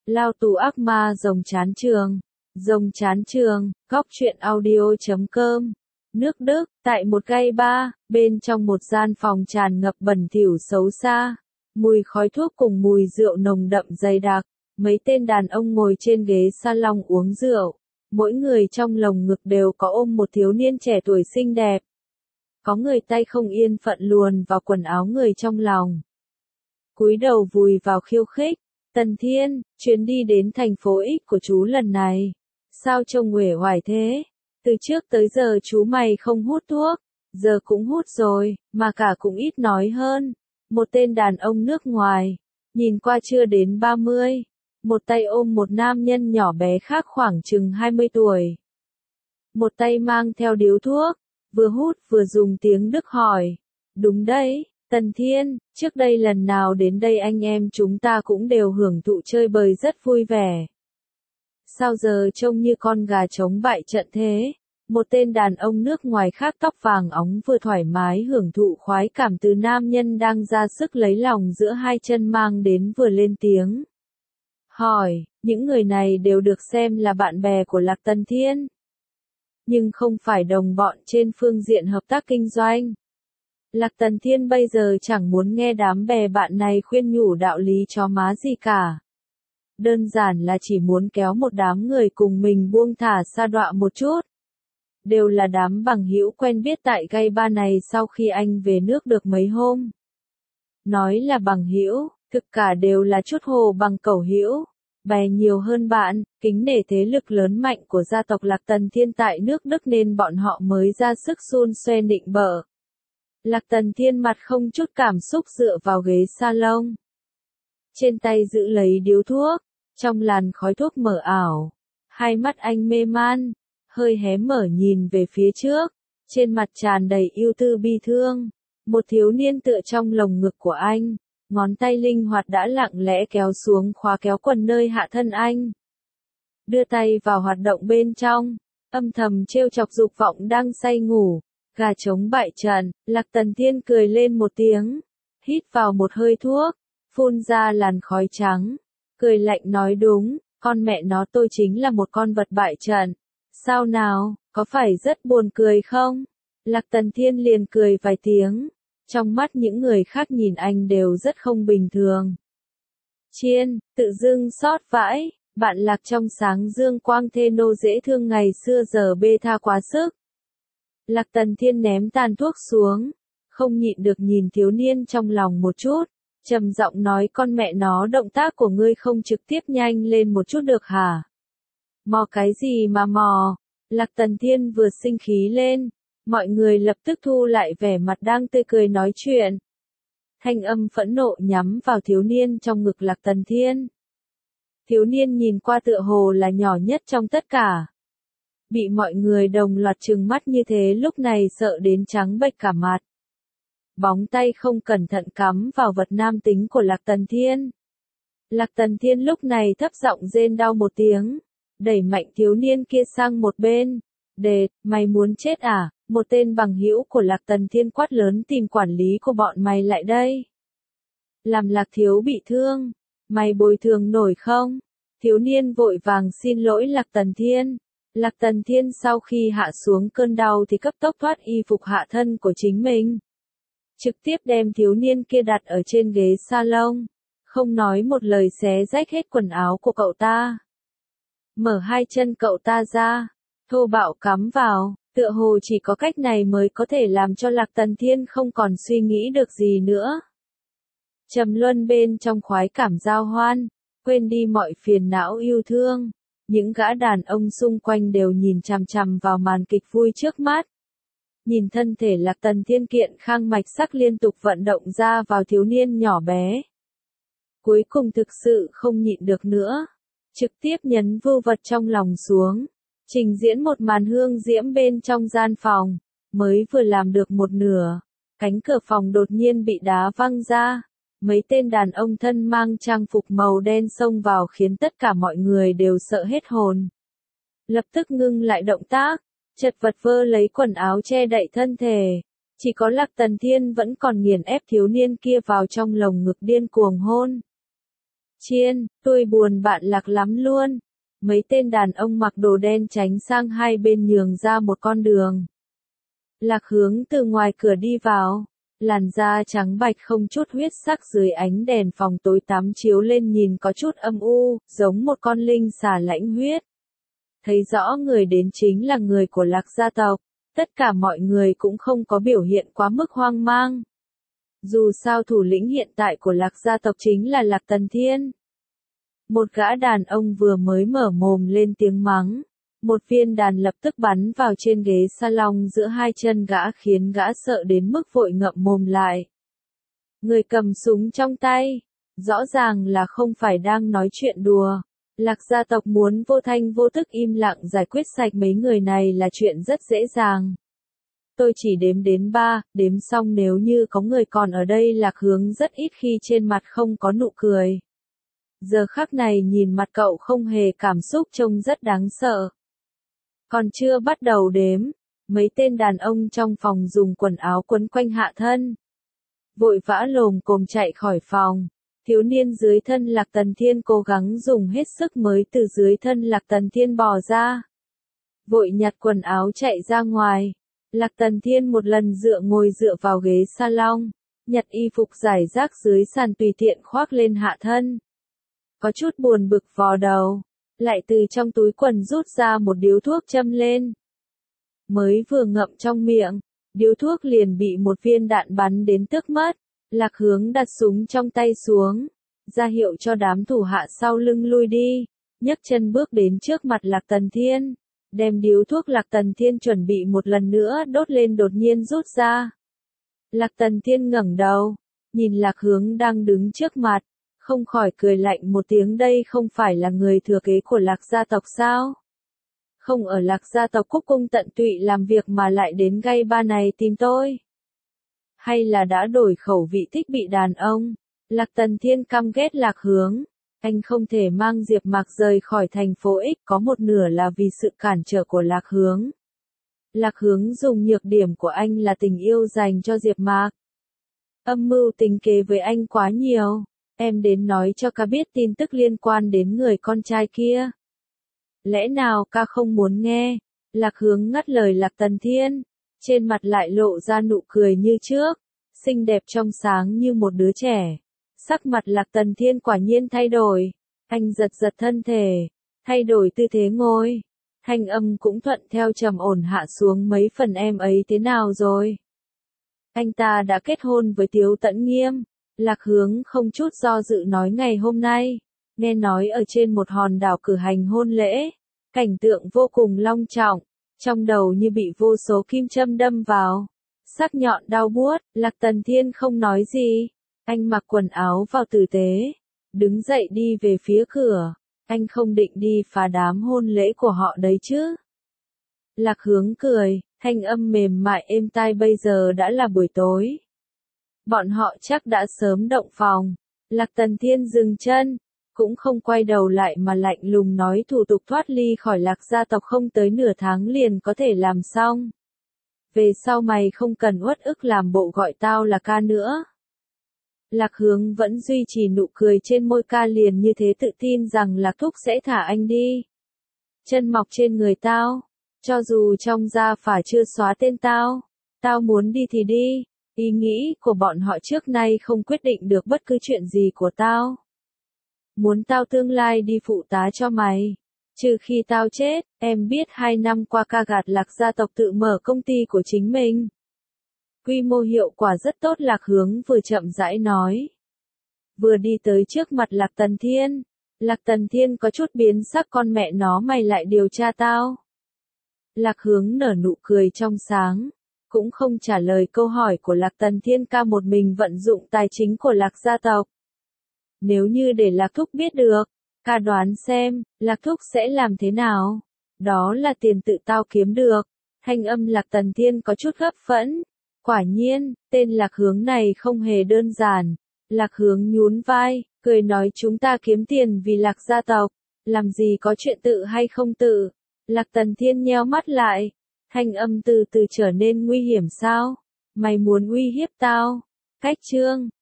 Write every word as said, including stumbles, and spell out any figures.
Lao tù ác ma rồng chán trường. Rồng chán trường, góc truyện audio.com. Nước Đức, tại một gay bar, bên trong một gian phòng tràn ngập bẩn thỉu xấu xa. Mùi khói thuốc cùng mùi rượu nồng đậm dày đặc. Mấy tên đàn ông ngồi trên ghế salon uống rượu. Mỗi người trong lồng ngực đều có ôm một thiếu niên trẻ tuổi xinh đẹp. Có người tay không yên phận luồn vào quần áo người trong lòng. Cúi đầu vùi vào khiêu khích. Tần Thiên, chuyến đi đến thành phố X của chú lần này. Sao trông uể oải thế? Từ trước tới giờ chú mày không hút thuốc. Giờ cũng hút rồi, mà cả cũng ít nói hơn. Một tên đàn ông nước ngoài. Nhìn qua chưa đến ba mươi. Một tay ôm một nam nhân nhỏ bé khác khoảng chừng hai mươi tuổi. Một tay mang theo điếu thuốc. Vừa hút vừa dùng tiếng Đức hỏi. Đúng đấy, Tần Thiên, trước đây lần nào đến đây anh em chúng ta cũng đều hưởng thụ chơi bời rất vui vẻ. Sao giờ trông như con gà trống bại trận thế? Một tên đàn ông nước ngoài khác tóc vàng óng vừa thoải mái hưởng thụ khoái cảm từ nam nhân đang ra sức lấy lòng giữa hai chân mang đến vừa lên tiếng. Hỏi, những người này đều được xem là bạn bè của Lạc Tần Thiên. Nhưng không phải đồng bọn trên phương diện hợp tác kinh doanh. Lạc Tần Thiên bây giờ chẳng muốn nghe đám bè bạn này khuyên nhủ đạo lý chó má gì cả. Đơn giản là chỉ muốn kéo một đám người cùng mình buông thả sa đọa một chút. Đều là đám bằng hữu quen biết tại gay bar này sau khi anh về nước được mấy hôm. Nói là bằng hữu, thực cả đều là chút hồ bằng cẩu hữu. Bè nhiều hơn bạn, kính nể thế lực lớn mạnh của gia tộc Lạc Tần Thiên tại nước Đức nên bọn họ mới ra sức xun xoe nịnh bợ. Lạc Tần Thiên mặt không chút cảm xúc dựa vào ghế salon. Trên tay giữ lấy điếu thuốc, trong làn khói thuốc mờ ảo. Hai mắt anh mê man, hơi hé mở nhìn về phía trước, trên mặt tràn đầy ưu tư bi thương. Một thiếu niên tựa trong lồng ngực của anh. Ngón tay linh hoạt đã lặng lẽ kéo xuống khóa kéo quần nơi hạ thân anh. Đưa tay vào hoạt động bên trong, âm thầm trêu chọc dục vọng đang say ngủ. Gà trống bại trận, Lạc Tần Thiên cười lên một tiếng. Hít vào một hơi thuốc, phun ra làn khói trắng. Cười lạnh nói đúng, con mẹ nó tôi chính là một con vật bại trận. Sao nào, có phải rất buồn cười không? Lạc Tần Thiên liền cười vài tiếng. Trong mắt những người khác nhìn anh đều rất không bình thường. Chiên, tự dưng xót vãi, bạn Lạc trong sáng dương quang thê nô dễ thương ngày xưa giờ bê tha quá sức. Lạc Tần Thiên ném tàn thuốc xuống, không nhịn được nhìn thiếu niên trong lòng một chút, trầm giọng nói con mẹ nó động tác của ngươi không trực tiếp nhanh lên một chút được hả? Mò cái gì mà mò? Lạc Tần Thiên vừa sinh khí lên. Mọi người lập tức thu lại vẻ mặt đang tươi cười nói chuyện. Thanh âm phẫn nộ nhắm vào thiếu niên trong ngực Lạc Tần Thiên. Thiếu niên nhìn qua tựa hồ là nhỏ nhất trong tất cả. Bị mọi người đồng loạt trừng mắt như thế lúc này sợ đến trắng bệch cả mặt. Bóng tay không cẩn thận cắm vào vật nam tính của Lạc Tần Thiên. Lạc Tần Thiên lúc này thấp giọng rên đau một tiếng. Đẩy mạnh thiếu niên kia sang một bên. Đệt, mày muốn chết à? Một tên bằng hữu của Lạc Tần Thiên quát lớn tìm quản lý của bọn mày lại đây. Làm Lạc thiếu bị thương. Mày bồi thường nổi không? Thiếu niên vội vàng xin lỗi Lạc Tần Thiên. Lạc Tần Thiên sau khi hạ xuống cơn đau thì cấp tốc thoát y phục hạ thân của chính mình. Trực tiếp đem thiếu niên kia đặt ở trên ghế salon. Không nói một lời xé rách hết quần áo của cậu ta. Mở hai chân cậu ta ra. Thô bạo cắm vào. Tựa hồ chỉ có cách này mới có thể làm cho Lạc Tần Thiên không còn suy nghĩ được gì nữa. Trầm luân bên trong khoái cảm giao hoan, quên đi mọi phiền não yêu thương. Những gã đàn ông xung quanh đều nhìn chằm chằm vào màn kịch vui trước mắt. Nhìn thân thể Lạc Tần Thiên kiện khang mạch sắc liên tục vận động ra vào thiếu niên nhỏ bé. Cuối cùng thực sự không nhịn được nữa. Trực tiếp nhấn vưu vật trong lòng xuống. Trình diễn một màn hương diễm bên trong gian phòng, mới vừa làm được một nửa, cánh cửa phòng đột nhiên bị đá văng ra, mấy tên đàn ông thân mang trang phục màu đen xông vào khiến tất cả mọi người đều sợ hết hồn. Lập tức ngưng lại động tác, chật vật vơ lấy quần áo che đậy thân thể, chỉ có Lạc Tần Thiên vẫn còn nghiền ép thiếu niên kia vào trong lồng ngực điên cuồng hôn. Chiên, tôi buồn bạn Lạc lắm luôn. Mấy tên đàn ông mặc đồ đen tránh sang hai bên nhường ra một con đường. Lạc Hướng từ ngoài cửa đi vào. Làn da trắng bạch không chút huyết sắc dưới ánh đèn phòng tối tăm chiếu lên nhìn có chút âm u, giống một con linh xà lãnh huyết. Thấy rõ người đến chính là người của Lạc gia tộc, tất cả mọi người cũng không có biểu hiện quá mức hoang mang. Dù sao thủ lĩnh hiện tại của Lạc gia tộc chính là Lạc Tần Thiên. Một gã đàn ông vừa mới mở mồm lên tiếng mắng. Một viên đàn lập tức bắn vào trên ghế salon giữa hai chân gã khiến gã sợ đến mức vội ngậm mồm lại. Người cầm súng trong tay, rõ ràng là không phải đang nói chuyện đùa. Lạc gia tộc muốn vô thanh vô tức im lặng giải quyết sạch mấy người này là chuyện rất dễ dàng. Tôi chỉ đếm đến ba, đếm xong nếu như có người còn ở đây Lạc Hướng rất ít khi trên mặt không có nụ cười. Giờ khắc này nhìn mặt cậu không hề cảm xúc trông rất đáng sợ. Còn chưa bắt đầu đếm, mấy tên đàn ông trong phòng dùng quần áo quấn quanh hạ thân. Vội vã lồm cồm chạy khỏi phòng. Thiếu niên dưới thân Lạc Tần Thiên cố gắng dùng hết sức mới từ dưới thân Lạc Tần Thiên bò ra. Vội nhặt quần áo chạy ra ngoài. Lạc Tần Thiên một lần dựa ngồi dựa vào ghế salon, nhặt y phục rải rác dưới sàn tùy tiện khoác lên hạ thân. Có chút buồn bực vò đầu, lại từ trong túi quần rút ra một điếu thuốc châm lên. Mới vừa ngậm trong miệng, điếu thuốc liền bị một viên đạn bắn đến tước mất. Lạc Hướng đặt súng trong tay xuống, ra hiệu cho đám thủ hạ sau lưng lui đi, nhấc chân bước đến trước mặt Lạc Tần Thiên, đem điếu thuốc Lạc Tần Thiên chuẩn bị một lần nữa đốt lên đột nhiên rút ra. Lạc Tần Thiên ngẩng đầu, nhìn Lạc Hướng đang đứng trước mặt, không khỏi cười lạnh một tiếng, đây không phải là người thừa kế của Lạc gia tộc sao? Không ở Lạc gia tộc Cúc Cung tận tụy làm việc mà lại đến gây ba này tìm tôi. Hay là đã đổi khẩu vị thích bị đàn ông? Lạc Tần Thiên căm ghét Lạc Hướng. Anh không thể mang Diệp Mạc rời khỏi thành phố X, có một nửa là vì sự cản trở của Lạc Hướng. Lạc Hướng dùng nhược điểm của anh là tình yêu dành cho Diệp Mạc. Âm mưu tính kế với anh quá nhiều. Em đến nói cho ca biết tin tức liên quan đến người con trai kia. Lẽ nào ca không muốn nghe? Lạc Hướng ngắt lời Lạc Tần Thiên. Trên mặt lại lộ ra nụ cười như trước, xinh đẹp trong sáng như một đứa trẻ. Sắc mặt Lạc Tần Thiên quả nhiên thay đổi, anh giật giật thân thể, thay đổi tư thế ngồi, thanh âm cũng thuận theo trầm ổn hạ xuống mấy phần. Em ấy thế nào rồi? Anh ta đã kết hôn với Tiếu Tẫn Nghiêm. Lạc Hướng không chút do dự nói ngày hôm nay, nghe nói ở trên một hòn đảo cử hành hôn lễ, cảnh tượng vô cùng long trọng. Trong đầu như bị vô số kim châm đâm vào, sắc nhọn đau buốt. Lạc Tần Thiên không nói gì, anh mặc quần áo vào tử tế, đứng dậy đi về phía cửa, anh không định đi phá đám hôn lễ của họ đấy chứ. Lạc Hướng cười, thanh âm mềm mại êm tai, bây giờ đã là buổi tối. Bọn họ chắc đã sớm động phòng. Lạc Tần Thiên dừng chân, cũng không quay đầu lại mà lạnh lùng nói thủ tục thoát ly khỏi Lạc gia tộc không tới nửa tháng liền có thể làm xong. Về sau mày không cần uất ức làm bộ gọi tao là ca nữa. Lạc Hướng vẫn duy trì nụ cười trên môi, ca liền như thế tự tin rằng Lạc Thúc sẽ thả anh đi. Chân mọc trên người tao, cho dù trong gia phả chưa xóa tên tao, tao muốn đi thì đi. Ý nghĩ của bọn họ trước nay không quyết định được bất cứ chuyện gì của tao. Muốn tao tương lai đi phụ tá cho mày. Trừ khi tao chết, em biết hai năm qua ca gạt Lạc gia tộc tự mở công ty của chính mình. Quy mô hiệu quả rất tốt, Lạc Hướng vừa chậm rãi nói. Vừa đi tới trước mặt Lạc Tần Thiên. Lạc Tần Thiên có chút biến sắc, con mẹ nó mày lại điều tra tao. Lạc Hướng nở nụ cười trong sáng, cũng không trả lời câu hỏi của Lạc Tần Thiên, ca một mình vận dụng tài chính của Lạc gia tộc. Nếu như để Lạc Thúc biết được, ca đoán xem, Lạc Thúc sẽ làm thế nào? Đó là tiền tự tao kiếm được. Thanh âm Lạc Tần Thiên có chút gấp phẫn. Quả nhiên, tên Lạc Hướng này không hề đơn giản. Lạc Hướng nhún vai, cười nói chúng ta kiếm tiền vì Lạc gia tộc, làm gì có chuyện tự hay không tự. Lạc Tần Thiên nheo mắt lại, thanh âm từ từ trở nên nguy hiểm sao? Mày muốn uy hiếp tao? Cách chương